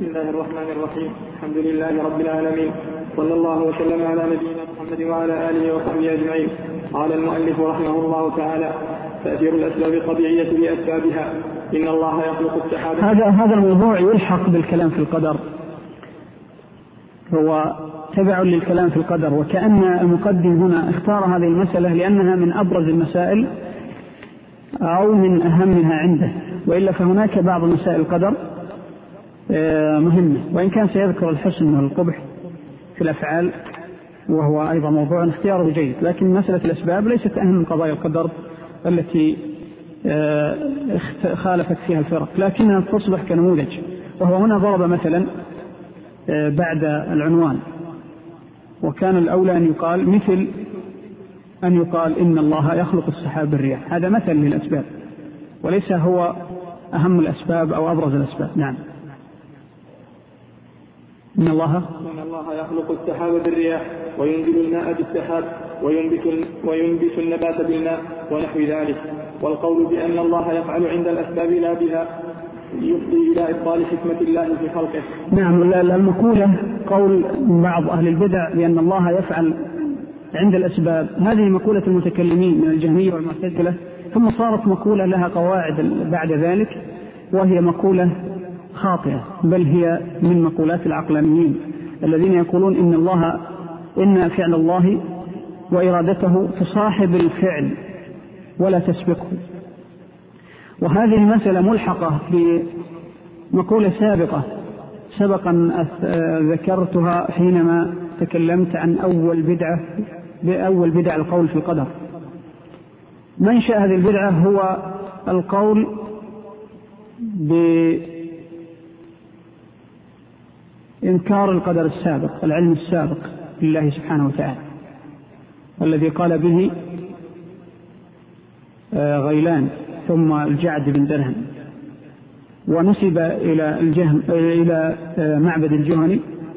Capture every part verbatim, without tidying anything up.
بسم الله الرحمن الرحيم. الحمد لله رب العالمين، صلى الله وسلم على نبينا محمد وعلى آله وصحبه أجمعين. قال المؤلف رحمه الله تعالى: تأثير الأسباب الطبيعية بأسبابها. إن الله يخلق السحاب. هذا هذا الموضوع يلحق بالكلام في القدر، هو تبع للكلام في القدر، وكأن المقدم هنا اختار هذه المسألة لأنها من أبرز المسائل أو من أهمها عنده، وإلا فهناك بعض مسائل القدر مهمة، وإن كان سيذكر الحسن والقبح في الأفعال وهو أيضا موضوع اختياره جيد، لكن مسألة الأسباب ليست أهم من قضايا القدر التي خالفت فيها الفرق، لكنها تصبح كنموذج. وهو هنا ضرب مثلا بعد العنوان، وكان الأولى أن يقال مثل أن يقال إن الله يخلق السحاب بالرياح. هذا مثل للأسباب وليس هو أهم الأسباب أو أبرز الأسباب. نعم. إن الله إن الله يخلق السحاب بالرياح وينزل الماء بالسحاب وينبت, وينبت النبات بالماء ونحو ذلك. والقول بأن الله يفعل عند الأسباب لا بها يفضي إلى إبطال حكمة الله في خلقه. نعم. المقولة قول بعض أهل البدع بأن الله يفعل عند الأسباب، هذه مقولة المتكلمين من الجهمية والمعتزلة، ثم صارت مقولة لها قواعد بعد ذلك، وهي مقولة خاطئة، بل هي من مقولات العقلانيين الذين يقولون إن الله إن فعل الله وإرادته تصاحب الفعل ولا تسبقه. وهذه المسألة ملحقة بمقولة سابقة سبقا ذكرتها حينما تكلمت عن أول بدعة بأول بدع القول في القدر. منشأ هذه البدعة هو القول بإنكار القدر السابق، العلم السابق لله سبحانه وتعالى، الذي قال به غيلان ثم الجعد بن درهم، ونسب إلى الجهم إلى معبد الجهني،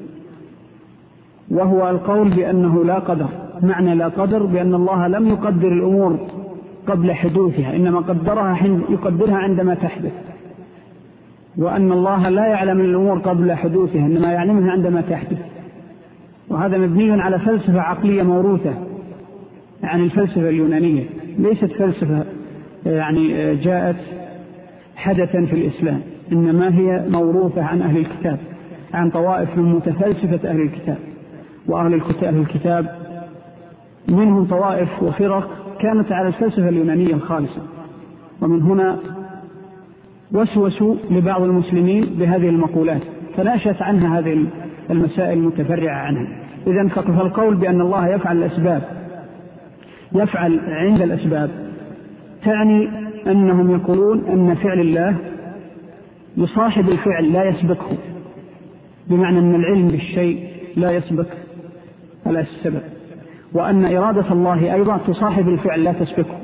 وهو القول بأنه لا قدر. معنى لا قدر بأن الله لم يقدر الأمور قبل حدوثها، إنما قدرها حين يقدرها عندما تحدث، وأن الله لا يعلم الأمور قبل حدوثها، إنما يعلمها عندما تحدث. وهذا مبني على فلسفة عقلية موروثة عن الفلسفة اليونانية، ليست فلسفة يعني جاءت حدثا في الإسلام، إنما هي موروثة عن أهل الكتاب، عن طوائف من متفلسفة أهل الكتاب. وأهل الكتاب منهم طوائف وفرق كانت على الفلسفة اليونانية الخالصة، ومن هنا وسوسوا لبعض المسلمين بهذه المقولات، فناشت عنها هذه المسائل المتفرعة عنها. إذن فالقول بأن الله يفعل الأسباب يفعل عند الأسباب تعني أنهم يقولون أن فعل الله يصاحب الفعل لا يسبقه، بمعنى أن العلم بالشيء لا يسبق على السبب، وأن إرادة الله أيضا تصاحب الفعل لا تسبقه.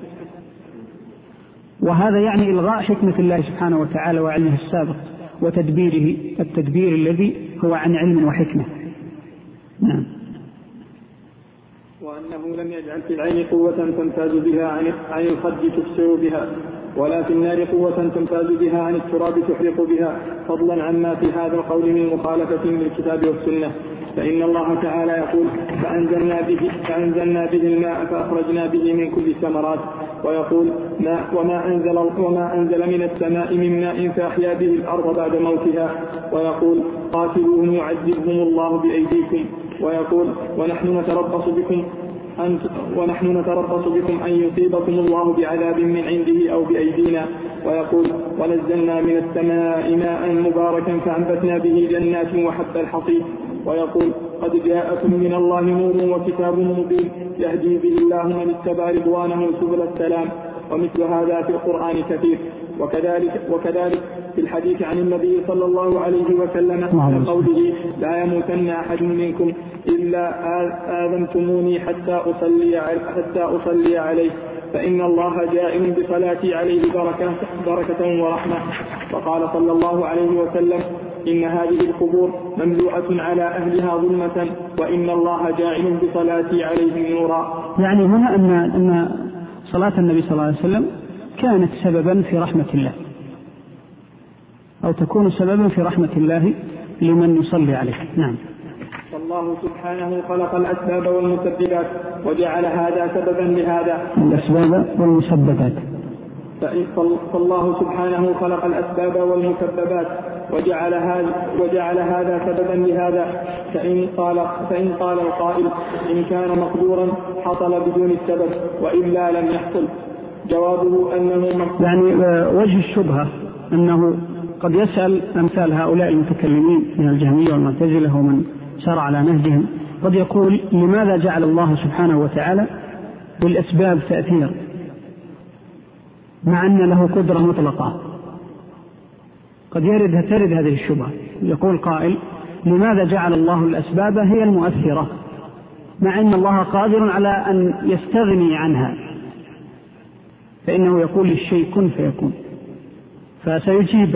وهذا يعني إلغاء حكمة الله سبحانه وتعالى وعلمه السابق وتدبيره التدبير الذي هو عن علم وحكمة. نعم. وأنه لم يجعل في العين قوة تمتاز بها عن الخد تبصر بها، ولا في النار قوة تمتاز بها عن التراب تحرق بها، فضلا عما في هذا القول من مخالفة للكتاب والسنة. فإن الله تعالى يقول: فأنزلنا به, فأنزلنا به الماء فأخرجنا به من كل الثمرات، ويقول: ما وما أنزل, وما أنزل من السماء من ماء فأحيا به الأرض بعد موتها، ويقول: قاتلوهم يعذبهم الله بأيديكم، ويقول: ونحن نتربص بكم أن ونحن نتربص بكم أن يصيبكم الله بعذاب من عنده أو بأيدينا، ويقول: ونزلنا من السماء ماء مباركا فأنبتنا به جنات وحب الحصيد، ويقول: قد جاءكم من الله نور وكتاب مبين يهدي به الله من اتبع رضوانه سبل السلام. ومثل هذا في القرآن كثير. وكذلك, وكذلك في الحديث عن النبي صلى الله عليه وسلم عن قوله: لا يموتن أحد منكم إلا آذنتموني حتى أصلي, حتى أصلي عليه، فإن الله جائل بصلاتي عليه بركة, بركة ورحمة. وقال صلى الله عليه وسلم: إن هذه القبور مملوءة على أهلها ظلمة، وإن الله جاعل بصلاتي عليهم نورا. يعني هنا أن, أن صلاة النبي صلى الله عليه وسلم كانت سببا في رحمة الله، أو تكون سببا في رحمة الله لمن يصلي عليه. نعم. فالله سبحانه خلق الأسباب والمسببات وجعل هذا سببا لهذا. الأسباب والمسببات. فالله سبحانه خلق الأسباب والمسببات وجعل هذا وجعل هذا سببا لهذا. فإن قال فإن قال القائل إن كان مقدورا حصل بدون السبب وإلا لم يحصل، جوابه أنه يعني وجه الشبهة أنه قد يسأل أمثال هؤلاء المتكلمين من الجهمية والمعتزلة ومن سار على نهجهم، قد يقول لماذا جعل الله سبحانه وتعالى بالأسباب تأثير مع أن له قدرة مطلقة؟ قد يرد ترد هذه الشبهة. يقول قائل لماذا جعل الله الأسباب هي المؤثرة مع أن الله قادر على أن يستغني عنها، فإنه يقول للشيء كن فيكون. فسيجيب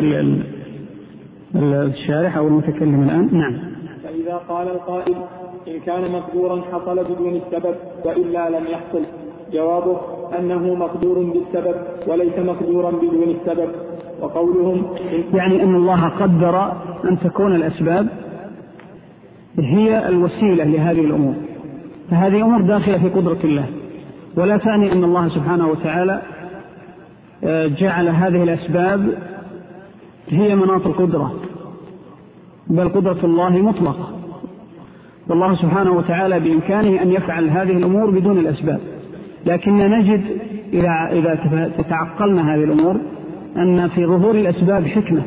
الشارح أو المتكلم الآن. نعم. فإذا قال القائل إن كان مقدورا حصل بدون السبب وإلا لم يحصل، جوابه أنه مقدور بالسبب وليس مقدورا بدون السبب. وقولهم يعني أن الله قدر أن تكون الأسباب هي الوسيلة لهذه الأمور، فهذه أمور داخلة في قدرة الله، ولا تعني أن الله سبحانه وتعالى جعل هذه الأسباب هي مناط القدرة، بل قدرة الله مطلقة، والله سبحانه وتعالى بإمكانه أن يفعل هذه الأمور بدون الأسباب. لكن نجد إذا تتعقلنا هذه الأمور أن في ظهور الأسباب حكمة،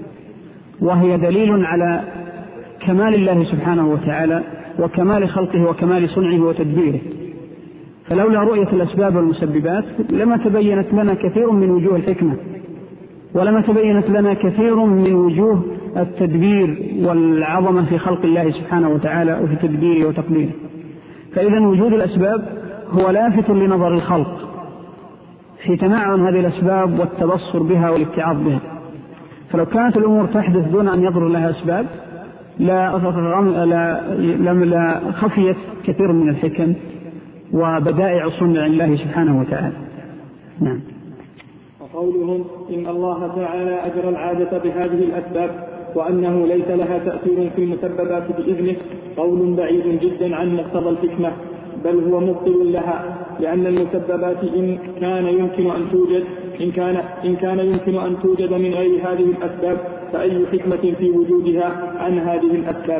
وهي دليل على كمال الله سبحانه وتعالى وكمال خلقه وكمال صنعه وتدبيره. فلولا رؤية الأسباب والمسببات لما تبينت لنا كثير من وجوه الحكمة، ولما تبينت لنا كثير من وجوه التدبير والعظمة في خلق الله سبحانه وتعالى وفي تدبيره وتقديره. فإذا وجود الأسباب هو لافت لنظر الخلق في تمعن هذه الأسباب والتبصر بها والابتعاض بها. فلو كانت الأمور تحدث دون أن يضر لها أسباب لا, لا, لا خفيت كثير من الحكم وبدائع صنع الله سبحانه وتعالى. نعم. وقولهم إن الله تعالى أجرى العادة بهذه الأسباب وأنه ليس لها تأثير في المسببات بإذنه قول بعيد جدا عن مقتضى الحكمة، بل هو مبطل لها، لأن المسببات إن كان يمكن أن توجد إن كان إن كان يمكن أن توجد من غير هذه الأسباب فأي حكمة في وجودها عن هذه الأسباب؟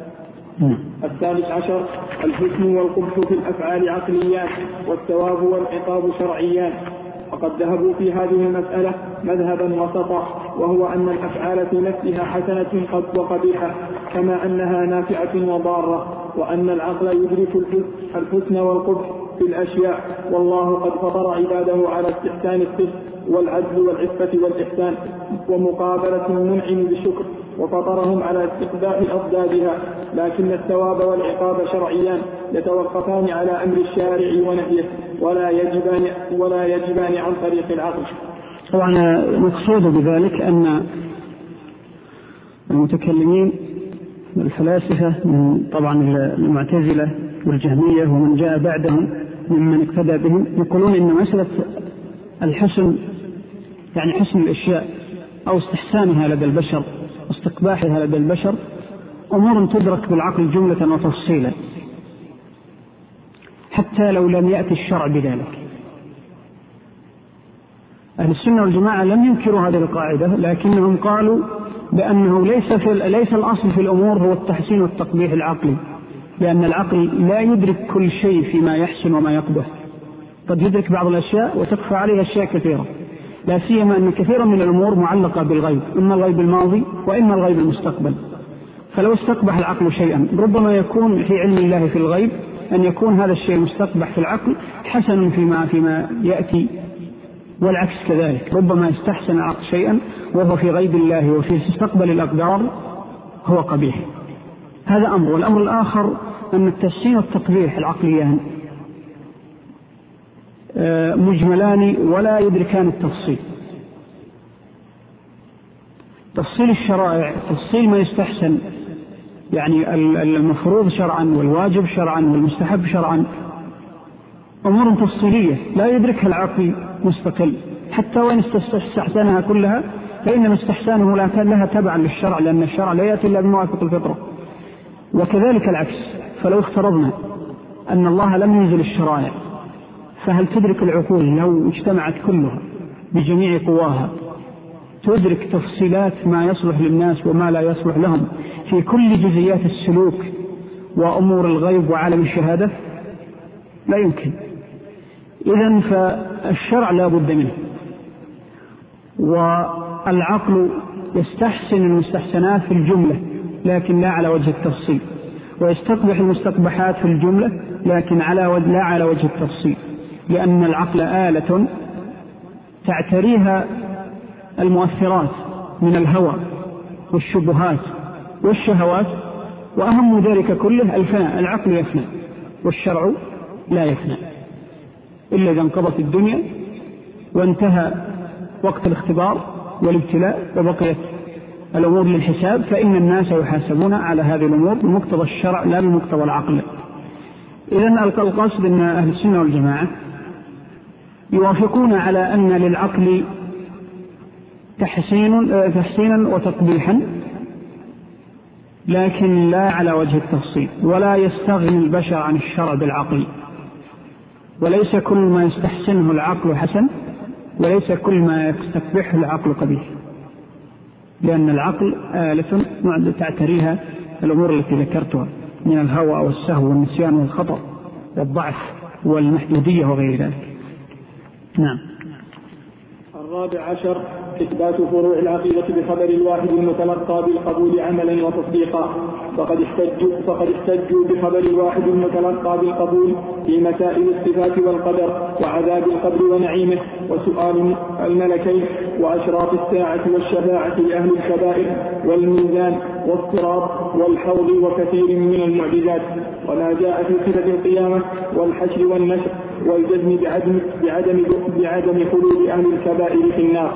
الثالث عشر الحكم والقبح في الأفعال عقليات والثواب والعقاب شرعيان. وقد ذهبوا في هذه المسألة مذهبا وسطا، وهو أن الأفعال في نفسها حسنة قد وقبيحة كما أنها نافعة وضارة، وأن العقل يدرك الحسن والقبح في الأشياء، والله قد فطر عباده على استحسان الصدق والعدل والعفة والإحسان ومقابلة المنعم بالشكر، وفطرهم على استقباح أضدادها، لكن الثواب والعقاب شرعيان يتوقفان على أمر الشارع ونهيه ولا يجبان, ولا يجبان عن طريق العقل. طبعا مقصود بذلك أن المتكلمين الفلاسفة من طبعا المعتزلة والجهمية ومن جاء بعدهم ممن اقتدى بهم يقولون إن مسألة الحسن يعني حسن الأشياء أو استحسانها لدى البشر واستقباحها لدى البشر أمور تدرك بالعقل جملة وتفصيلا حتى لو لم يأتي الشرع بذلك. أهل السنة والجماعة لم ينكروا هذه القاعدة، لكنهم قالوا بأنه ليس, في ليس الأصل في الأمور هو التحسين والتقبيح العقلي، لأن العقل لا يدرك كل شيء فيما يحسن وما يقبح، قد يدرك بعض الأشياء وتخفى عليها أشياء كثيرة، لا سيما أن كثيرا من الأمور معلقة بالغيب، إما الغيب الماضي وإما الغيب المستقبل. فلو استقبح العقل شيئا ربما يكون في علم الله في الغيب أن يكون هذا الشيء المستقبح في العقل حسن فيما, فيما يأتي، والعكس كذلك، ربما يستحسن العقل شيئا وهو في غيب الله وفي مستقبل الأقدار هو قبيح. هذا أمر. والأمر الآخر أن التحسين والتقبيح العقليان مجملان ولا يدركان التفصيل. تفصيل الشرائع، تفصيل ما يستحسن يعني المفروض شرعا والواجب شرعا والمستحب شرعا، أمور تفصيلية لا يدركها العقل مستقل، حتى وإن استحسنها كلها فإن استحسانه لا كان لها تبعا للشرع، لأن الشرع لا يأتي إلا بموافق الفطرة. وكذلك العكس، فلو افترضنا أن الله لم ينزل الشرائع، فهل تدرك العقول لو اجتمعت كلها بجميع قواها تدرك تفصيلات ما يصلح للناس وما لا يصلح لهم في كل جزئيات السلوك وأمور الغيب وعالم الشهادة؟ لا يمكن. إذن فالشرع لا بد منه، والعقل يستحسن المستحسنات في الجملة لكن لا على وجه التفصيل، ويستقبح المستقبحات في الجملة لكن على وجه لا على وجه التفصيل، لأن العقل آلة تعتريها المؤثرات من الهوى والشبهات والشهوات، وأهم ذلك كله الفناء. العقل يفنى والشرع لا يفنى إلا إذا انقضت الدنيا وانتهى وقت الاختبار والابتلاء وبقيت الأمور للحساب، فإن الناس يحاسبون على هذه الأمور بمقتضى الشرع لا بمقتضى العقل. إذن القصد أن أهل السنة والجماعة يوافقون على أن للعقل تحسين تحسينا وتقبيحا، لكن لا على وجه التفصيل، ولا يستغني البشر عن الشرع بالعقل، وليس كل ما يستحسنه العقل حسن، وليس كل ما يستقبحه العقل قبيح، لأن العقل آلة تعتريها الأمور التي ذكرتها من الهوى والسهو والنسيان والخطأ والضعف والمحدودية وغير ذلك. نعم. الرابع عشر إثبات فروع العقيدة بخبر الواحد المتلقى بالقبول عملا وتصديقا. فقد احتجوا فقد احتجوا بخبر الواحد المتلقى بالقبول في مسائل الصفات والقدر وعذاب القبر ونعيمه وسؤال الملكين وأشراط الساعة والشفاعة لأهل الكبائر والميزان والصراط والحوض وكثير من المعجزات، وما جاء في صفة القيامة والحشر والنشر والجزم بعدم بعدم بعدم خلود أهل الكبائر في النار.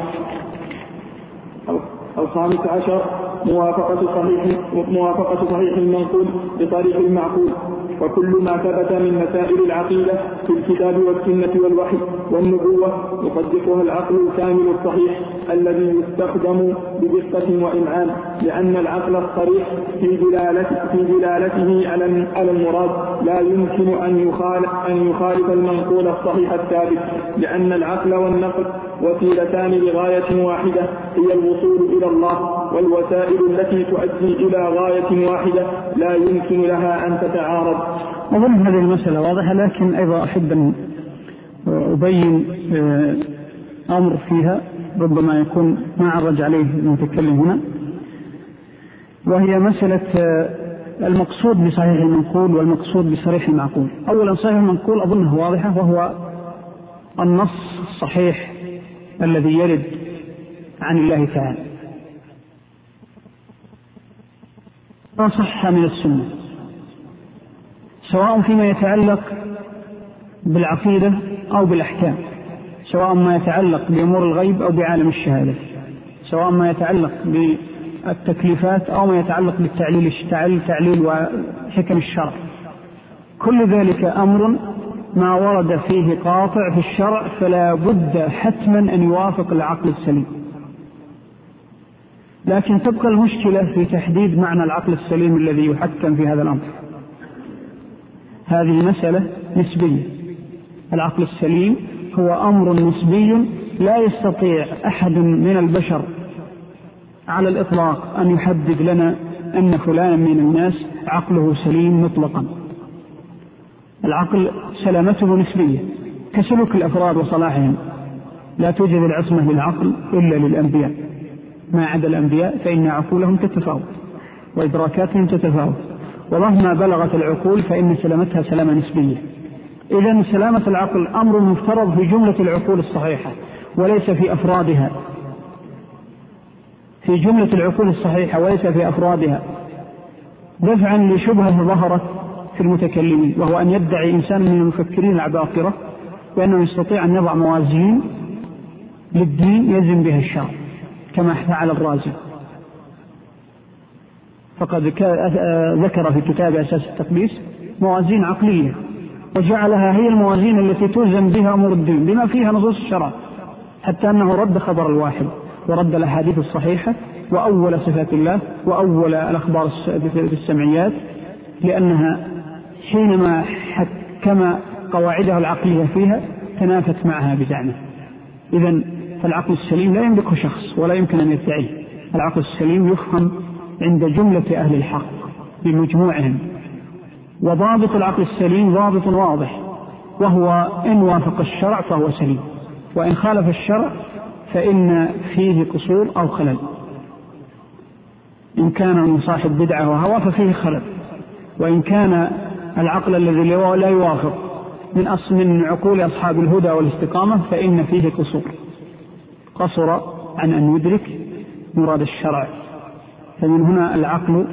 الخامس عشر موافقة صحيح موافقة صحيح المنقول بطريق المعقول، وكل ما ثبت من مسائل العقيدة في الكتاب والسنة والوحي والنبوة يصدقها العقل الكامل الصحيح الذي يستخدم بدقة وإمعان، لأن العقل الصريح في دلالته, في دلالته على المراد لا يمكن أن يخالف, أن يخالف المنقول الصحيح الثابت، لأن العقل والنقل وسيلتان لغاية واحدة هي الوصول إلى الله، والوسائل التي تؤدي إلى غاية واحدة لا يمكن لها أن تتعارض. أظن هذه المسألة واضحة، لكن أيضا أحب أن أبين أمر فيها ربما يكون ما عرج عليه المتكلم هنا، وهي مسألة المقصود بصحيح المنقول والمقصود بصريح المعقول. أولا صحيح المنقول أظنه واضحة، وهو النص الصحيح الذي يرد عن الله تعالى ما صح من السنة، سواء فيما يتعلق بالعقيدة أو بالأحكام، سواء ما يتعلق بأمور الغيب أو بعالم الشهادة، سواء ما يتعلق بالتكليفات أو ما يتعلق بالتعليل التعليل وحكم الشرع. كل ذلك أمر ما ورد فيه قاطع في الشرع فلا بد حتما أن يوافق العقل السليم. لكن تبقى المشكلة في تحديد معنى العقل السليم الذي يحكم في هذا الأمر. هذه مسألة نسبية. العقل السليم هو أمر نسبي لا يستطيع أحد من البشر على الإطلاق أن يحدد لنا أن فلان من الناس عقله سليم مطلقا. العقل سلامته نسبية كسلوك الأفراد وصلاحهم. لا توجد العصمة للعقل إلا للأنبياء، ما عدا الأنبياء فإن عقولهم تتفاوت وإدراكاتهم تتفاوت، ومهما بلغت العقول فإن سلامتها سلامة نسبية. إذن سلامة العقل أمر مفترض في جملة العقول الصحيحة وليس في أفرادها، في جملة العقول الصحيحة وليس في أفرادها، دفعا لشبهة ظهرت في المتكلمين، وهو أن يدعي إنسان من المفكرين العباقرة بأنه يستطيع أن يضع موازين للدين يزن بها الشرع كما فعل الرازي، فقد ذكر في كتاب أساس التقديس موازين عقلية وجعلها هي الموازين التي توزن بها أمور الدين بما فيها نصوص الشرع، حتى أنه رد خبر الواحد ورد الأحاديث الصحيحة وأول صفات الله وأول الأخبار السمعيات، لأنها حينما حكم قواعدها العقلية فيها تنافت معها بزعمه. إذن فالعقل السليم لا يملكه شخص ولا يمكن أن يدعيه. العقل السليم يفهم عند جملة أهل الحق بمجموعهم، وضابط العقل السليم ضابط واضح، وهو إن وافق الشرع فهو سليم، وإن خالف الشرع فإن فيه قصور أو خلل. إن كان من صاحب بدعة وهوى ففيه خلل، وإن كان العقل الذي لا يوافق من أصل من عقول أصحاب الهدى والاستقامة فإن فيه قصور، قصر عن أن يدرك مراد الشرع. فمن هنا العقل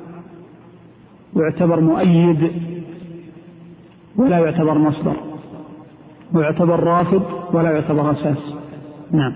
يعتبر مؤيد ولا يعتبر مصدر، ويعتبر رافض ولا يعتبر أساس. نعم.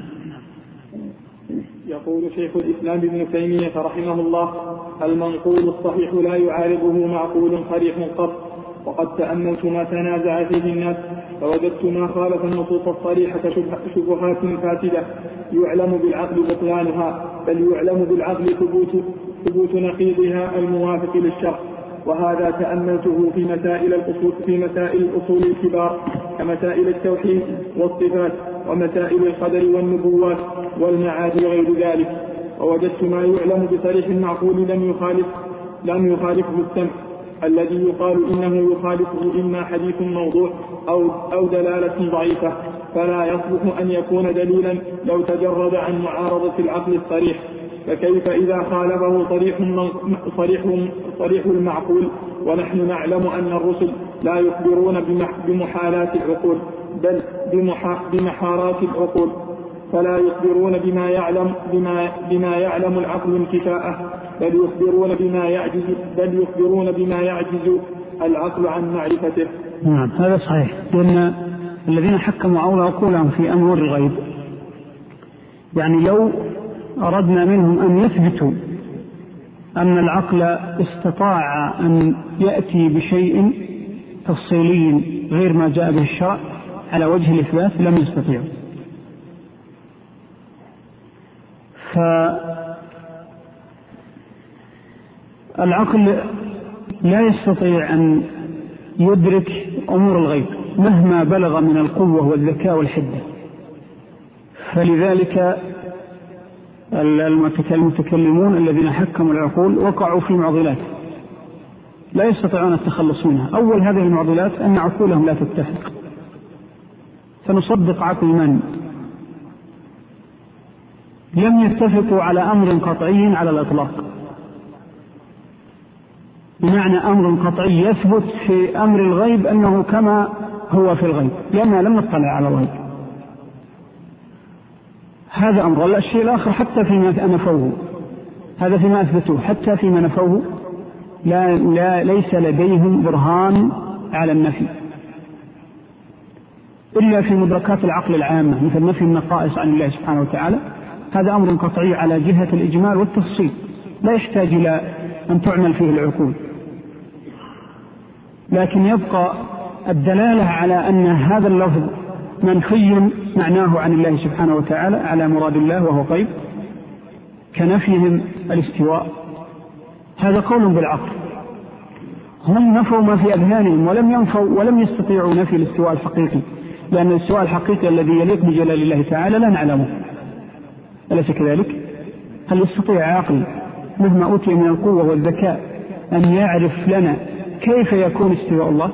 يقول شيخ الإسلام ابن تيمية رحمه الله: المنقول الصحيح لا يعارضه معقول صريح قط، وقد تأملت ما تنازع فيه الناس فوجدت ما خالف النصوص الصريحة شبهات فاسدة يعلم بالعقل بطلانها، بل يعلم بالعقل ثبوت, ثبوت نقيضها الموافق للشرع. وهذا تأملته في مسائل الأصول, في مسائل الأصول الكبار كمسائل التوحيد والصفات ومسائل القدر والنبوات والمعاد وغير ذلك، ووجدت ما يعلم بصريح المعقول لم يخالف لم يخالفه السمع الذي يقال إنه يخالفه إما حديث موضوع أو, أو دلالة ضعيفة، فلا يصلح أن يكون دليلا لو تجرد عن معارضة العقل الصريح. فكيف إذا خالفه صريح, صريح, صريح المعقول، ونحن نعلم أن الرسل لا يخبرون بمحالات العقول بل بمحارات العقول، فلا يخبرون بما يعلم, بما, بما يعلم العقل انكفاءه، بل يخبرون بما يعجز بل يخبرون بما يعجز العقل عن معرفته. نعم، هذا صحيح، لأن الذين حكموا أولى عقولهم في أمور الغيب، يعني لو أردنا منهم أن يثبتوا أن العقل استطاع أن يأتي بشيء تفصيلي غير ما جاء به الشرع على وجه الإثبات لم يستطيعوا. فالعقل لا يستطيع أن يدرك أمور الغيب مهما بلغ من القوة والذكاء والحدة. فلذلك المتكلمون الذين حكموا العقول وقعوا في معضلات لا يستطيعون التخلص منها. أول هذه المعضلات أن عقولهم لا تتفق، فنصدق عقل من لم يتفقوا على أمر قطعي على الإطلاق، بمعنى أمر قطعي يثبت في أمر الغيب أنه كما هو في الغيب لأننا لم نطلع على الغيب. هذا أمر. الشيء الآخر حتى فيما نفوه، هذا فيما أثبتوه، حتى فيما نفوه لا لا ليس لديهم برهان على النفي إلا في مدركات العقل العامة مثل نفي النقائص عن الله سبحانه وتعالى. هذا أمر قطعي على جهة الإجمال والتفصيل لا يحتاج إلى أن تعمل فيه العقول، لكن يبقى الدلالة على أن هذا اللفظ منفي معناه عن الله سبحانه وتعالى على مراد الله وهو غيب، كنفيهم الاستواء. هذا قول بالعقل. هم نفوا ما في أذهانهم ولم ينفوا ولم يستطيعوا نفي الاستواء الحقيقي، لأن الاستواء الحقيقي الذي يليق بجلال الله تعالى لا نعلمه، أليس كذلك؟ هل يستطيع عقل مهما أوتي من القوة والذكاء أن يعرف لنا كيف يكون استواء الله؟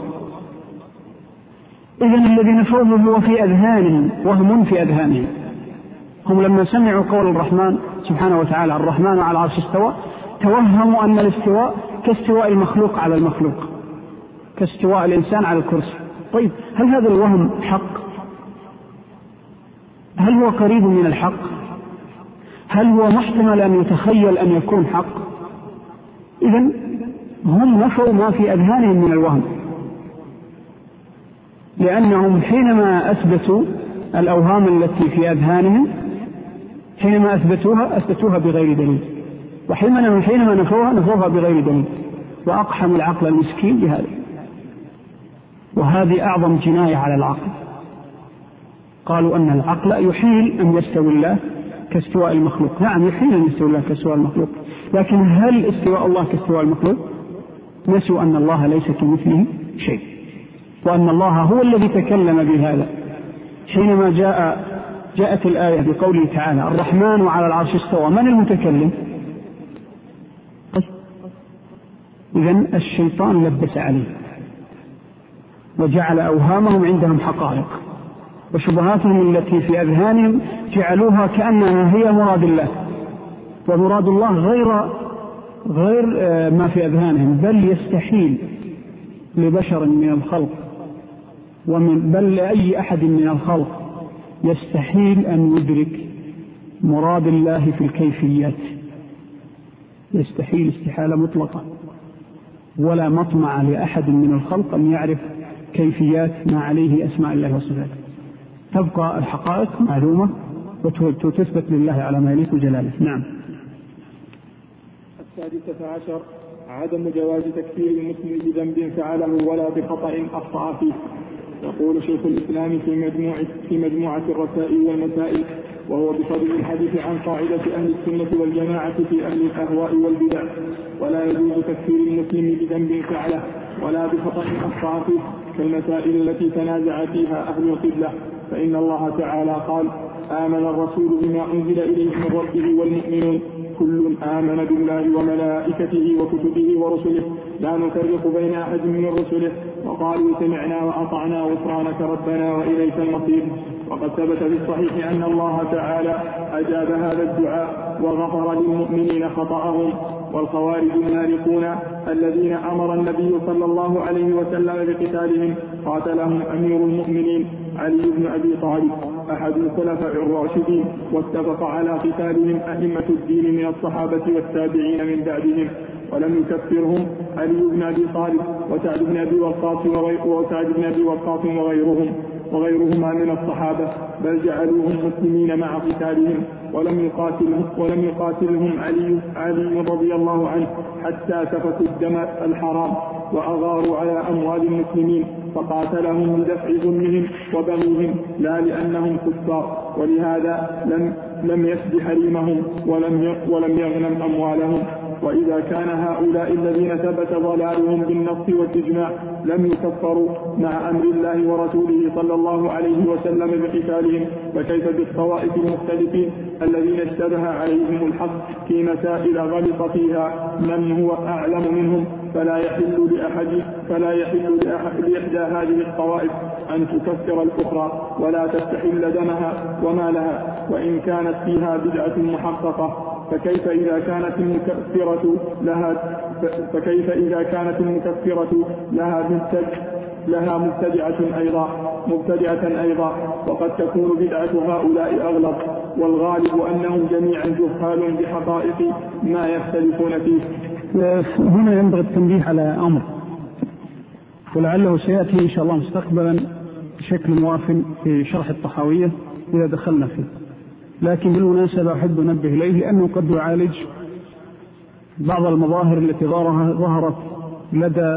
إذن الذي نفوه هو في أذهانهم وهم في أذهانهم. هم لما سمعوا قول الرحمن سبحانه وتعالى الرحمن على العرش استوى توهموا أن الاستواء كاستواء المخلوق على المخلوق، كاستواء الإنسان على الكرسي. طيب هل هذا الوهم حق؟ هل هو قريب من الحق؟ هل هو محتمل أن يتخيل أن يكون حق؟ إذن هم نفوا ما في أذهانهم من الوهم، لأنهم حينما أثبتوا الأوهام التي في أذهانهم حينما أثبتوها أثبتوها بغير دليل، وحينما حينما نفوها نفوها بغير دليل، وأقحموا العقل المسكين بهذا. وهذه أعظم جناية على العقل. قالوا أن العقل يحيل أن يستوي الله كاستواء المخلوق. نعم يحين أن يستوى الله كاستواء المخلوق، لكن هل استواء الله كاستواء المخلوق؟ نسوا أن الله ليس كمثله شيء، وأن الله هو الذي تكلم بهذا حينما جاء جاءت الآية بقوله تعالى الرحمن على العرش استوى. من المتكلم؟ إذن الشيطان لبس عليه وجعل أوهامهم عندهم حقائق، وشبهاتهم التي في أذهانهم جعلوها كأنها هي مراد الله، ومراد الله غير غير ما في أذهانهم، بل يستحيل لبشر من الخلق ومن بل لأي أحد من الخلق يستحيل أن يدرك مراد الله في الكيفيات، يستحيل استحالة مطلقة، ولا مطمع لأحد من الخلق أن يعرف كيفيات ما عليه أسماء الله وصفاته. تبقى الحقائق معلومة وتثبت لله على ما يليق جلاله. نعم. السادسة عشر عدم جواز تكفير المسلم بذنب فعله ولا بخطأ أخطأ فيه. يقول شيخ الإسلام في مجموعة, في مجموعة الرسائل والمسائل، وهو بفضل الحديث عن قاعدة أهل السنة والجماعة في أهل الأهواء والبدع: ولا يجوز تكفير المسلم بذنب فعله ولا بخطأ أخطأ فيه، كالمسائل التي تنازع فيها أهل القبلة، فإن الله تعالى قال: آمن الرسول بما أنزل إليه من ربه والمؤمنون كل آمن بالله وملائكته وكتبه ورسله لا نفرق بين أحد من رسله وقالوا سمعنا وأطعنا غفرانك ربنا وإليك المصير. وقد ثبت في الصحيح أن الله تعالى أجاب هذا الدعاء وغفر للمؤمنين خطأهم. والخوارج النارقون الذين أمر النبي صلى الله عليه وسلم بقتالهم قاتلهم أمير المؤمنين علي بن أبي طالب أحد الخلفاء الراشدين، واتفق على قتالهم أئمة الدين من الصحابة والتابعين من بعدهم، ولم يكفرهم علي بن أبي طالب وسعد بن أبي وقاص وسعد بن أبي وقاص وغيرهم وغيرهما من الصحابة، بل جعلوهم مسلمين مع قتالهم، ولم يقاتلهم ولم يقاتلهم علي علي رضي الله عنه حتى سفكوا الدم الحرام وأغاروا على أموال المسلمين، فقاتلهم لدفع ظلمهم وبغيهم لا لأنهم كفار، ولهذا لم لم يسب حريمهم ولم ولم يغنم أموالهم. وإذا كان هؤلاء الذين ثبت ضلالهم بالنص والإجماع لم يكفروا مع أمر الله ورسوله صلى الله عليه وسلم بقتالهم، فكيف بالطوائف المختلفين الذين اشتبه عليهم الحق في مسائل غلط فيها من هو أعلم منهم؟ فلا يحل لأحد فلا يحل لإحدى هذه الطوائف أن تكفر الأخرى ولا تستحل دمها ومالها وإن كانت فيها بدعة محققة. فكيف إذا كانت المكفرة لها فكيف إذا كانت المكفرة لها مبتدع لها مبتدعة أيضا مبتدعة أيضا وقد تكون بدعة هؤلاء أغلب، والغالب أنهم جميعا جهال بحقائق ما يختلفون فيه. هنا ينبغي التنبيه على أمر، ولعله سيأتي إن شاء الله مستقبلا بشكل موافٍ في شرح الطحاوية إذا دخلنا فيه، لكن بالمناسبة أحب أنبه إليه لأنه قد يعالج بعض المظاهر التي ظهرت لدى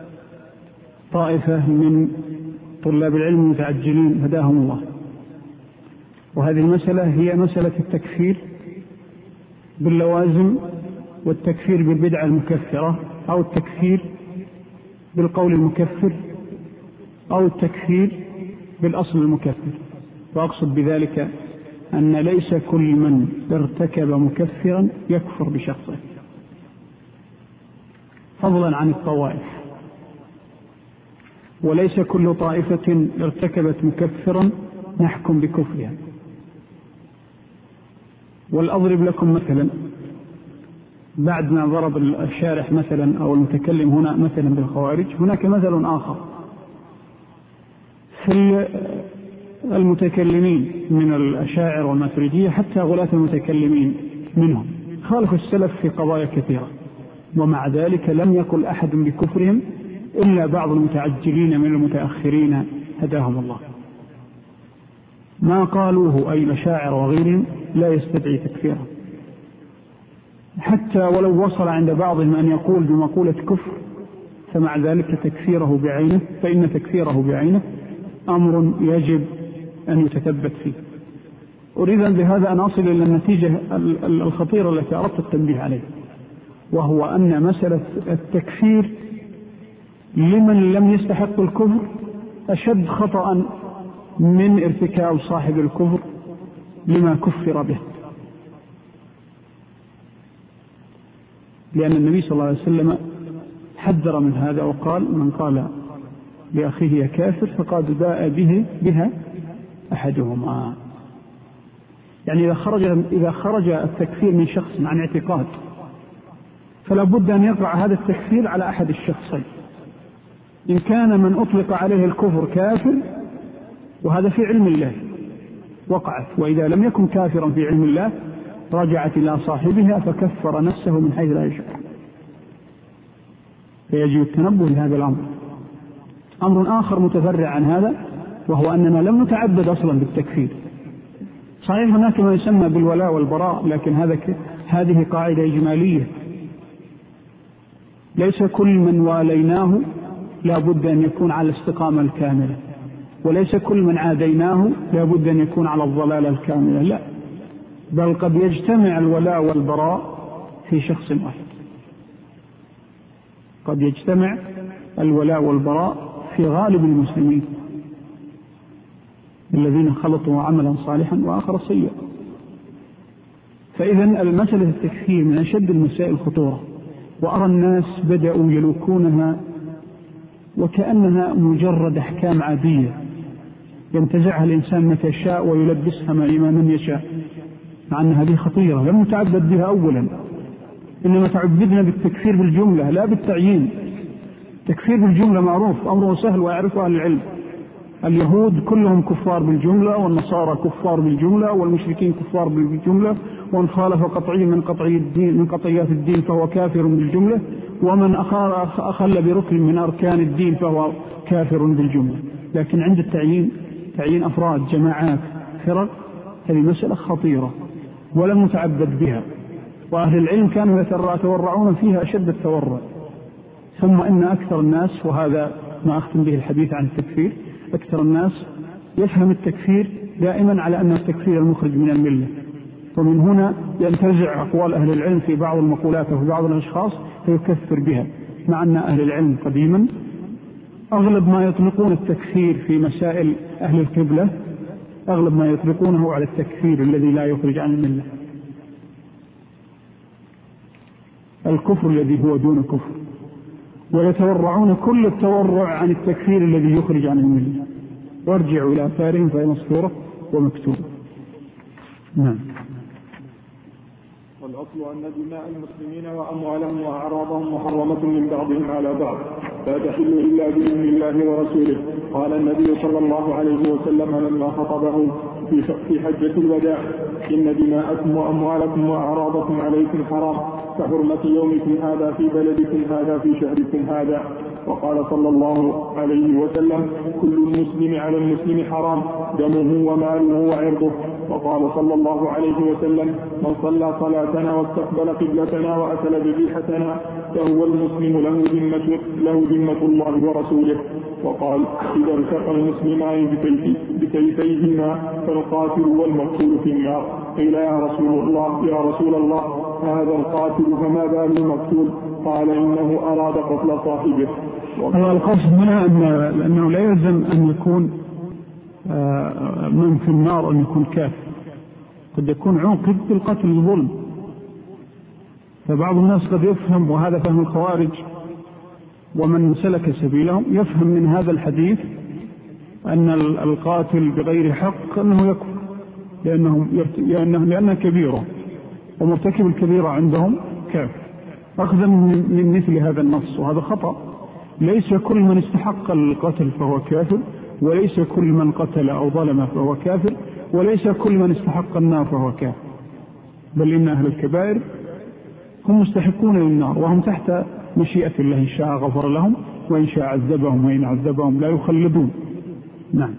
طائفة من طلاب العلم المتعجلين هداهم الله. وهذه المسألة هي مسألة التكفير باللوازم والتكفير بالبدعة المكفرة، أو التكفير بالقول المكفر، أو التكفير بالأصل المكفر. وأقصد بذلك أن ليس كل من ارتكب مكفرا يكفر بشخصه، فضلا عن الطوائف، وليس كل طائفة ارتكبت مكفرا نحكم بكفرها. والأضرب لكم مثلا، بعد ما ضرب الشارح مثلا أو المتكلم هنا مثلا بالخوارج، هناك مثل آخر في المتكلمين من الأشاعرة والماتريدية، حتى غلاة المتكلمين منهم خالفوا السلف في قضايا كثيرة، ومع ذلك لم يقل أحد بكفرهم إلا بعض المتعجلين من المتأخرين هداهم الله. ما قالوه أي الأشاعرة وغيرهم لا يستدعي تكفيره، حتى ولو وصل عند بعضهم أن يقول بمقولة كفر، فمع ذلك تكفيره بعينه فإن تكفيره بعينه أمر يجب أن يتثبت فيه. أريد بهذا أن أصل إلى النتيجة الخطيرة التي أردت التنبيه عليها، وهو أن مسألة التكفير لمن لم يستحق الكفر أشد خطأ من ارتكاب صاحب الكفر لما كفر به، لأن النبي صلى الله عليه وسلم حذر من هذا وقال: من قال لأخيه يا كافر فقد باء به بها أحدهما. يعني إذا خرج, إذا خرج التكفير من شخص عن اعتقاد فلا بد أن يقع هذا التكفير على أحد الشخصين، إن كان من أطلق عليه الكفر كافر وهذا في علم الله وقعت، وإذا لم يكن كافرا في علم الله رجعت إلى صاحبها فكفر نفسه من حيث لا يشعر. فيجب التنبه لهذا الأمر. أمر آخر متفرع عن هذا وهو أننا لم نتعبد أصلا بالتكفير. صحيح هناك ما يسمى بالولاء والبراء، لكن هذا هذه قاعدة إجمالية، ليس كل من واليناه لا بد أن يكون على الاستقامة الكاملة، وليس كل من عاديناه لا بد أن يكون على الضلال الكاملة، لا، بل قد يجتمع الولاء والبراء في شخص واحد، قد يجتمع الولاء والبراء في غالب المسلمين الذين خلطوا عملا صالحا وآخر سيئا. فإذا المسألة التكفير من أشد المسائل خطورة، وأرى الناس بدأوا يلوكونها وكأنها مجرد أحكام عادية ينتزعها الإنسان متى شاء ويلبسها ما من يشاء، مع أن هذه خطيرة. لم نتعبد بها أولا، إنما تعبدنا بالتكفير بالجملة لا بالتعيين. تكفير بالجملة معروف، أمره سهل ويعرفه أهل العلم. اليهود كلهم كفار بالجملة، والنصارى كفار بالجملة، والمشركين كفار بالجملة، ومن خالف قطعي من قطعي الدين من قطعيات الدين فهو كافر بالجملة، ومن أخل بركن من أركان الدين فهو كافر بالجملة. لكن عند التعيين، تعيين أفراد جماعات فرق، هذه مسألة خطيرة ولم نتعبد بها، وأهل العلم كانوا يتورعون فيها أشد التورع. ثم إن أكثر الناس، وهذا ما أختم به الحديث عن التكفير، أكثر الناس يفهم التكفير دائما على أن التكفير المخرج من الملة، ومن هنا ينتزع أقوال أهل العلم في بعض المقولات وفي بعض الأشخاص فيكفر بها، مع أن أهل العلم قديما أغلب ما يطلقون التكفير في مسائل أهل القبلة أغلب ما يطلقونه على التكفير الذي لا يخرج عن الملة، الكفر الذي هو دون كفر، ويتورعون كل التورع عن التكفير الذي يخرج عن الملة. وارجعوا إلى آثارهم فهي مسطورة ومكتوبة. نعم. والأصل أن دماء المسلمين وأموالهم وأعراضهم محرمة من بعضهم على بعض، لا تحل إلا بإذن الله ورسوله. قال النبي صلى الله عليه وسلم لما خطبه في حجة الوداع: إن دماءكم وأموالكم وأعراضكم عليكم حرام كحرمة يومكم هذا في بلدكم هذا في شهركم هذا. وقال صلى الله عليه وسلم: كل المسلم على المسلم حرام دمه وماله وعرضه. وقال صلى الله عليه وسلم: من صلى صلاتنا واستقبل قبلتنا وأكل ذبيحتنا فهو المسلم له ذمة له ذمة الله ورسوله. وقال: إذا التقى المسلمان بسيفيهما فالقاتل والمقتول في النار. قيل: يا رسول الله يا رسول الله هذا القاتل فما بال المقتول؟ قال: إنه أراد قتل صاحبه. القصد منها أنه لا يلزم أن يكون من في النار أن يكون كافر، قد يكون عوقب بالقتل الظلم. فبعض الناس قد يفهم، وهذا فهم الخوارج ومن سلك سبيلهم، يفهم من هذا الحديث أن القاتل بغير حق أنه يكفر لأنه, لأنه, لأنه كبيرة، ومرتكب الكبيرة عندهم كافر، أخذا من مثل هذا النص، وهذا خطأ. ليس كل من استحق القتل فهو كافر، وليس كل من قتل أو ظلم فهو كافر، وليس كل من استحق النار فهو كافر، بل إن أهل الكبائر هم مستحقون للنار، وهم تحت مشيئة الله، إن شاء غفر لهم وإن شاء عذبهم، وإن عذبهم لا يخلدون. نعم.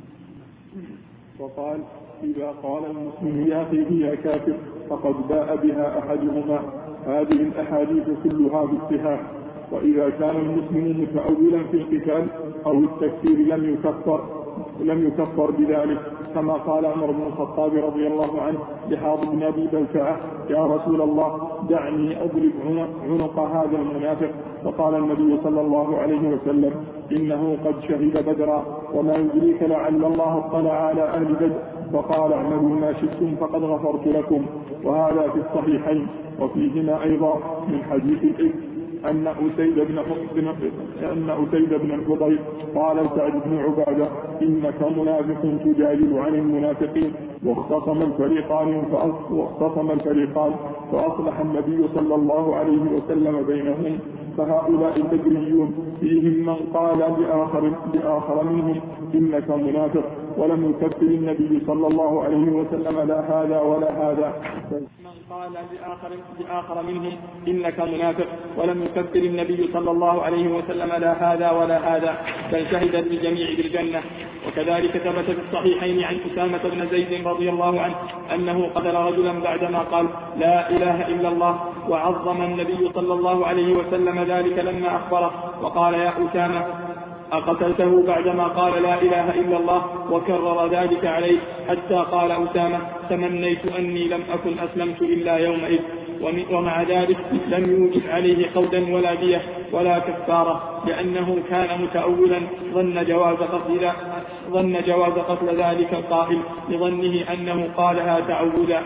وقال: إذا قال المسلم يا أخيه يا كافر فقد باء بها أحدهما. هذه الأحاديث كلها بالصحاح. وإذا كان المسلم متأولا في القتال أو التكفير لم يكفر، لم يكفر بذلك، كما قال عمر بن الخطاب رضي الله عنه لحاطب بن أبي بلتعة: يا رسول الله دعني أضرب عنق هذا المنافق. فقال النبي صلى الله عليه وسلم: إنه قد شهد بدرا، وما يدريك لعل الله اطلع على أهل بدر فقال اعملوا ما شئتم فقد غفرت لكم. وهذا في الصحيحين وفيهما أيضا من حديث الإفك أن أسيد بن أن أسيد بن الفضيل قال لسعد بن عبادة: إنك منافق تجادل عن المنافقين. واختصم الفريقان واختصم الفريقان فأصلح النبي صلى الله عليه وسلم بينهم. فهؤلاء البدريون فيهم من قال لآخر, لآخر منهم: إنك منافق، ولم يكفر النبي صلى الله عليه وسلم لا هذا ولا هذا. من قال لآخر, لآخر منهم: إنك منافق، ولم يكفر النبي صلى الله عليه وسلم لا هذا ولا هذا، بل شهد للجميع بالجنة. وكذلك ثبت في الصحيحين عن أسامة بن زيد رضي الله عنه أنه قتل رجلا بعدما قال: لا إله إلا الله، وعظم النبي صلى الله عليه وسلم ذلك لما أخبره وقال: يا أسامة أقتلته بعدما قال لا إله إلا الله؟ وكرر ذلك عليه حتى قال أسامة: تمنيت أني لم أكن أسلمت إلا يومئذ. ومع ذلك لم يوجد عليه قودا ولا دية ولا كفارة، لأنه كان متأولا ظن جواز قتل ظن جواز قتل ذلك القائل لظنه أنه قالها تعودا.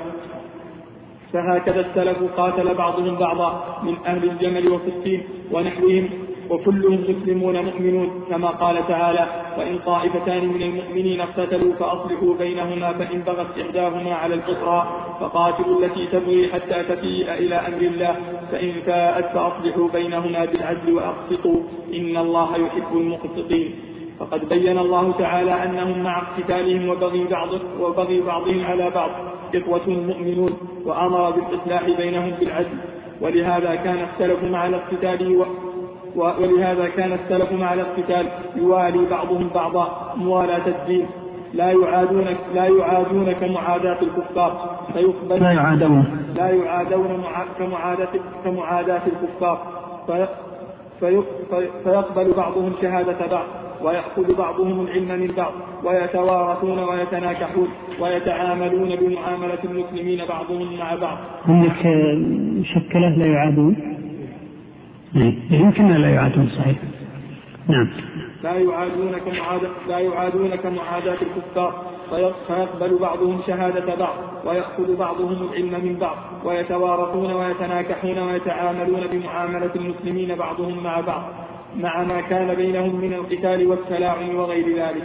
فهكذا السلف قاتل بعضهم بعضا من أهل الجمل وفلسطين ونحوهم، وكلهم مسلمون مؤمنون، كما قال تعالى: وإن طائفتان من المؤمنين اقتتلوا فأصلحوا بينهما، فإن بغت إحداهما على الأخرى فقاتلوا التي تبغي حتى تفيء إلى أمر الله، فإن فاءت فأصلحوا بينهما بالعدل وأقسطوا إن الله يحب المقسطين. فقد بين الله تعالى أنهم مع اقتتالهم وبغي, بعض وبغي بعضهم على بعض إخوة مؤمنون، وأمر بالإصلاح بينهم بالعدل. ولهذا كان السلف مع الاقتتال و... ولهذا كان السلف مع الاقتتال يوالي بعضهم بعضا موالاة الدين، لا يعادون لا يعادون كمعاداة الكفار، فيقبل لا يعادون لا يعادون كمعاداة كمعاداة الكفار في في فيقبل بعضهم شهادة بعض، ويأخذ بعضهم العلم من بعض، ويتوارثون ويتناكحون ويتعاملون بمعاملة المسلمين بعضهم مع بعض. عندك شكله لا يعادون، يمكن لا يعادون، صحيح. نعم. لا يعادون كمعادة لا يعادون كمعاداة الكفار، فيقبل بعضهم شهادة بعض، ويأخذ بعضهم العلم من بعض، ويتوارثون ويتناكحون ويتعاملون بمعاملة المسلمين بعضهم مع بعض، مع ما كان بينهم من القتال والتلاعن وغير ذلك.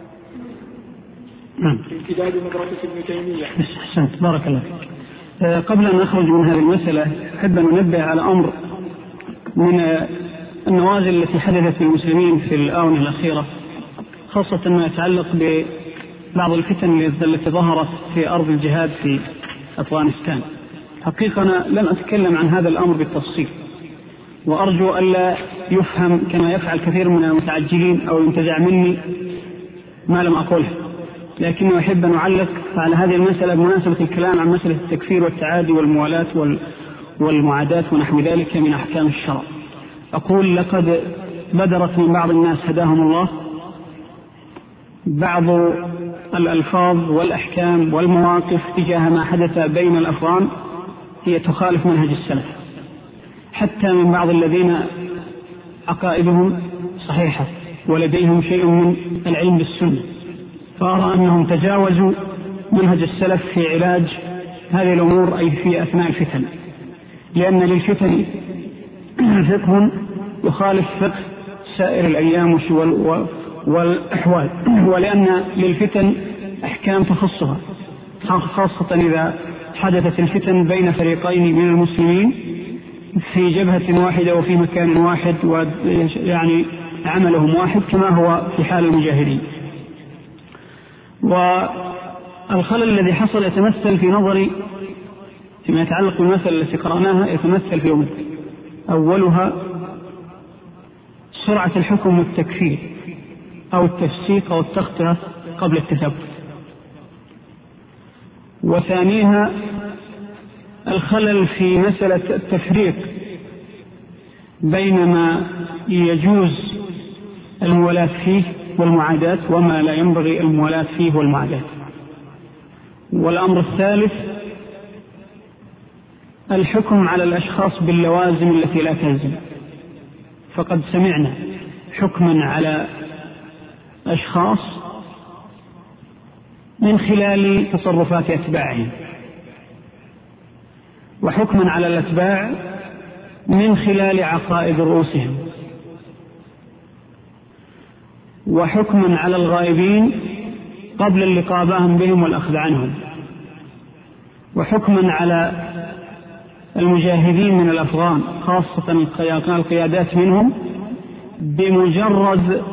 نعم. امتداد مدرسة ابن تيمية. أحسنت، بارك الله فيك. قبل أن نخرج من هذه المسألة أحب أن ننبه على أمر من النوازل التي حدثت للمسلمين في الآونة الأخيرة، خاصة ما يتعلق ببعض الفتن التي ظهرت في أرض الجهاد في أفغانستان. حقيقة أنا لن أتكلم عن هذا الأمر بالتفصيل، وأرجو ألا يفهم كما يفعل كثير من المتعجلين أو ينتزع مني ما لم أقوله، لكنه أحب أن أعلق على هذه المسألة بمناسبة الكلام عن مسألة التكفير والتعادي والموالاة والمعاداة ونحو ذلك من أحكام الشرع. أقول: لقد بدرت من بعض الناس هداهم الله بعض الألفاظ والأحكام والمواقف تجاه ما حدث بين الأفغان هي تخالف منهج السلف، حتى من بعض الذين عقائدهم صحيحة ولديهم شيء من العلم بالسنة، فأرى أنهم تجاوزوا منهج السلف في علاج هذه الأمور، أي في أثناء الفتن، لأن للفتن فقه يخالف فقه سائر الأيام والأحوال، ولأن للفتن أحكام تخصها، خاصة إذا حدثت الفتن بين فريقين من المسلمين في جبهة واحدة وفي مكان واحد، ويعني عملهم واحد كما هو في حال المجاهدين. والخلل الذي حصل يتمثل في نظري فيما يتعلق بالمسألة التي قرأناها يتمثل في أمور: أولها سرعة الحكم والتكفير أو التفسيق أو التخطئة قبل التثبت، وثانيها الخلل في مسألة التفريق بين ما يجوز المولاة فيه والمعاداة وما لا ينبغي الموالاة فيه والمعاداة. والأمر الثالث الحكم على الأشخاص باللوازم التي لا تلزم، فقد سمعنا حكما على أشخاص من خلال تصرفات أتباعهم، وحكما على الأتباع من خلال عقائد رؤوسهم، وحكما على الغائبين قبل اللقاء بهم والأخذ عنهم، وحكما على المجاهدين من الأفغان خاصة القيادات منهم بمجرد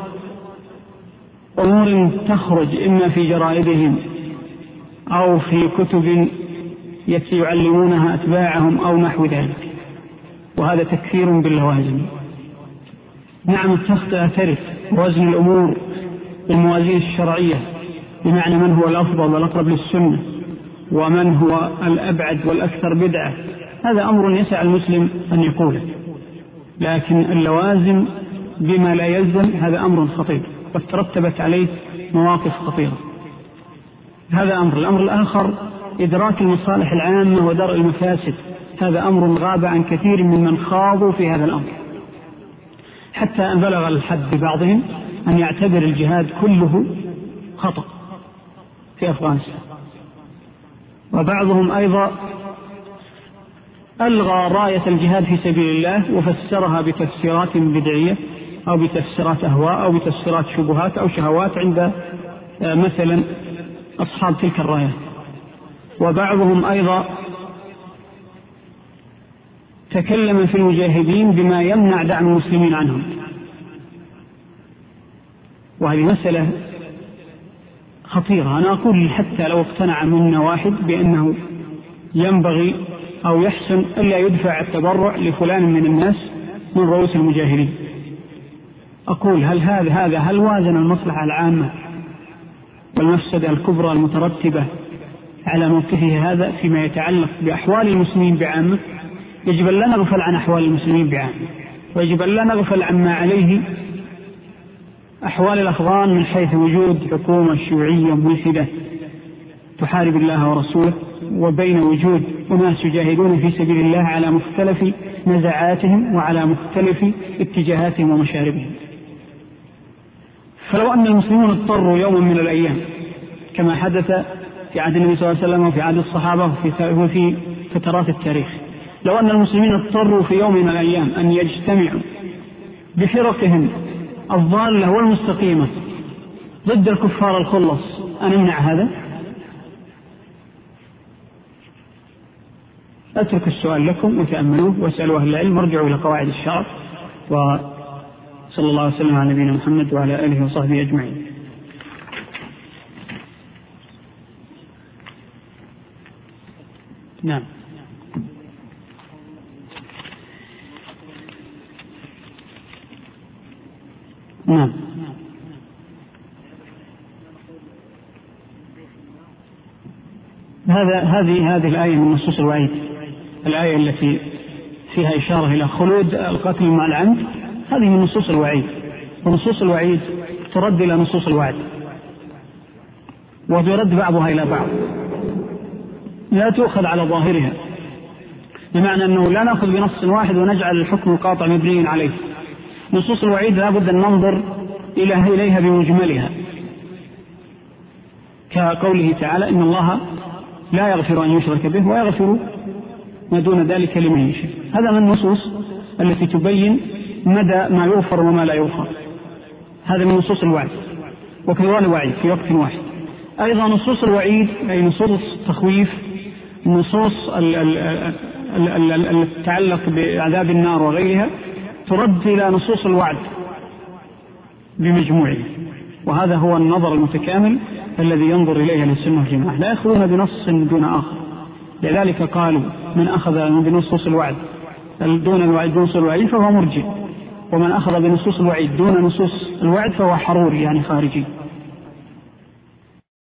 أمور تخرج إما في جرائدهم أو في كتب يعلمونها أتباعهم أو نحو ذلك، وهذا تكفير باللوازم. نعم تعترف وزن الأمور بالموازين الشرعية بمعنى من هو الأفضل والأقرب للسنة ومن هو الأبعد والأكثر بدعة، هذا أمر يسع المسلم أن يقوله، لكن اللوازم بما لا يلزم هذا أمر خطير قد ترتبت عليه مواقف خطيرة. هذا أمر. الأمر الآخر إدراك المصالح العامة ودرء المفاسد، هذا أمر غاب عن كثير ممن خاضوا في هذا الأمر، حتى أن بلغ الحد ببعضهم أن يعتبر الجهاد كله خطأ في أفغانستان، وبعضهم أيضا ألغى راية الجهاد في سبيل الله وفسرها بتفسيرات بدعية أو بتفسيرات أهواء أو بتفسيرات شبهات أو شهوات عند مثلا أصحاب تلك الرايات. وبعضهم أيضا تكلم في المجاهدين بما يمنع دعم المسلمين عنهم، وهذه مسألة خطيرة. أنا أقول حتى لو اقتنع منا واحد بأنه ينبغي أو يحسن ألا يدفع التبرع لفلان من الناس من رؤوس المجاهدين، أقول هل هذا هذا هل وازن المصلحة العامة والمفسدة الكبرى المترتبة على موقفه هذا فيما يتعلق بأحوال المسلمين بعامة؟ يجب أن لا نغفل عن أحوال المسلمين بعامة، ويجب أن لا نغفل عما عليه أحوال الأفغان من حيث وجود حكومة شيوعية ملحدة تحارب الله ورسوله، وبين وجود أناس يجاهدون في سبيل الله على مختلف نزعاتهم وعلى مختلف اتجاهاتهم ومشاربهم. فلو أن المسلمون اضطروا يوما من الأيام كما حدث في عهد النبي صلى الله عليه وسلم وفي عهد الصحابة وفي فترات التاريخ، لو أن المسلمين اضطروا في يوم من الأيام أن يجتمعوا بفرقهم الضالة والمستقيمة ضد الكفار الخلص، أنمنع هذا؟ أترك السؤال لكم وتأملوه واسألوا أهل العلم وارجعوا إلى قواعد الشرع، وصلى الله وسلم على نبينا محمد وعلى آله وصحبه أجمعين. نعم. نعم. هذا هذه هذه الآية من نصوص الوعيد، الآية التي فيها إشارة إلى خلود القتل مع العمد، هذه من نصوص الوعيد، ونصوص الوعيد ترد إلى نصوص الوعد ويرد بعضها إلى بعض، لا تؤخذ على ظاهرها، بمعنى أنه لا نأخذ بنص واحد ونجعل الحكم القاطع مبني عليه. نصوص الوعيد لا بد أن ننظر إليها بمجملها، كقوله تعالى إن الله لا يغفر أن يشرك به ويغفر ما دون ذلك لمن يشاء. هذا من النصوص التي تبين مدى ما يغفر وما لا يغفر، هذا من نصوص الوعد وكذلك الوعيد في وقت واحد. أيضا نصوص الوعيد أي نصوص التخويف، نصوص التعلق بعذاب النار وغيرها ترد إلى نصوص الوعد بمجموعه، وهذا هو النظر المتكامل الذي ينظر إليه السنة والجماعة، لا يأخذون بنص دون آخر. لذلك قالوا من أخذ بنصوص الوعد دون الوعد نصوص الوعيد فهو مرجئ، ومن أخذ بنصوص الوعيد دون نصوص الوعد فهو حروري يعني خارجي.